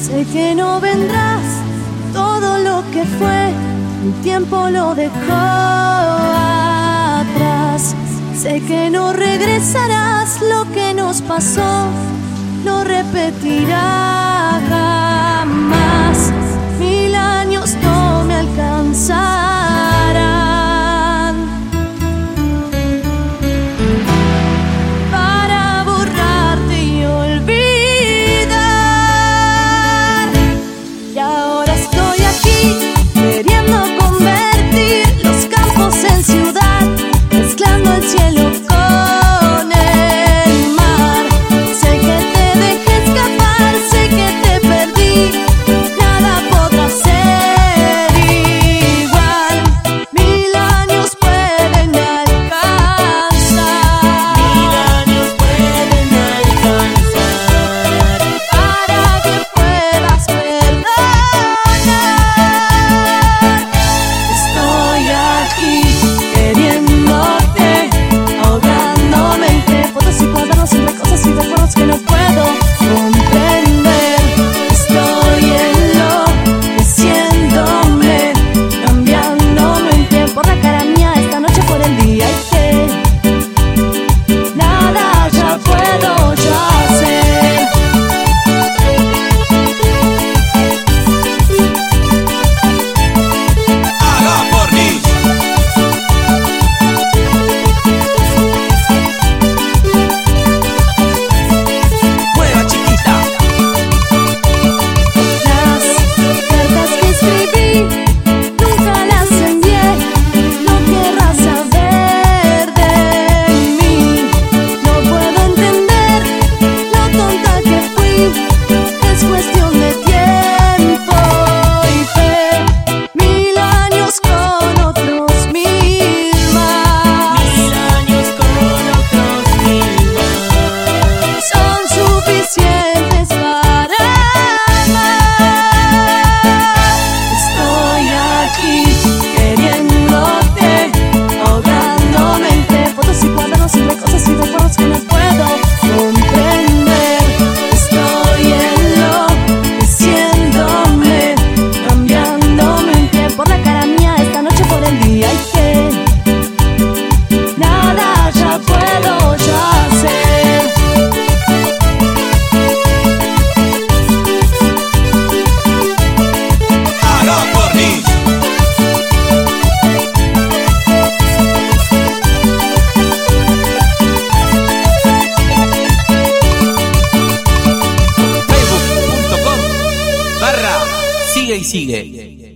Sé que no vendrás, todo lo que fue, el tiempo lo dejó atrás. Sé que no regresarás, lo que nos pasó no repetirá jamás. 1000 años no me alcanzarán para borrarte y olvidar. Y ahora estoy aquí queriendo convertir los campos en ciudad, mezclando el cielo con el mar. Sé que te dejé escapar, sé que te perdí, nada podrá ser igual. 1000 años pueden alcanzar, 1000 años pueden alcanzar para que puedas perdonar. Estoy aquí queriéndote, ahogándome entre fotos y cuadernos, entre cosas y recuerdos que no puedo comprender. Estoy enloqueciéndome, cambiándome en tiempo, la cara mía esta noche por el día, y que nada ya puedo yo hacer. Haga por mí. Mueva, chiquita. Las cartas que escribí nunca las envié, no querrás saber de mí. No puedo entender lo tonta que fui, es cuestión de tiempo y fe. 1000 años con otros 1000 más 1000 años con otros 1000 más son suficientes para amar. Estoy aquí queriéndote, ahogándome entre fotos y cuadernos, entre cosas y recuerdos que no puedo comprender. Estoy enloqueciéndome, cambiándome en tiempo, la cara mía esta noche por el día, y que nada ya puedo yo hacer. Haga por mí. Facebook.com/sigue y sigue.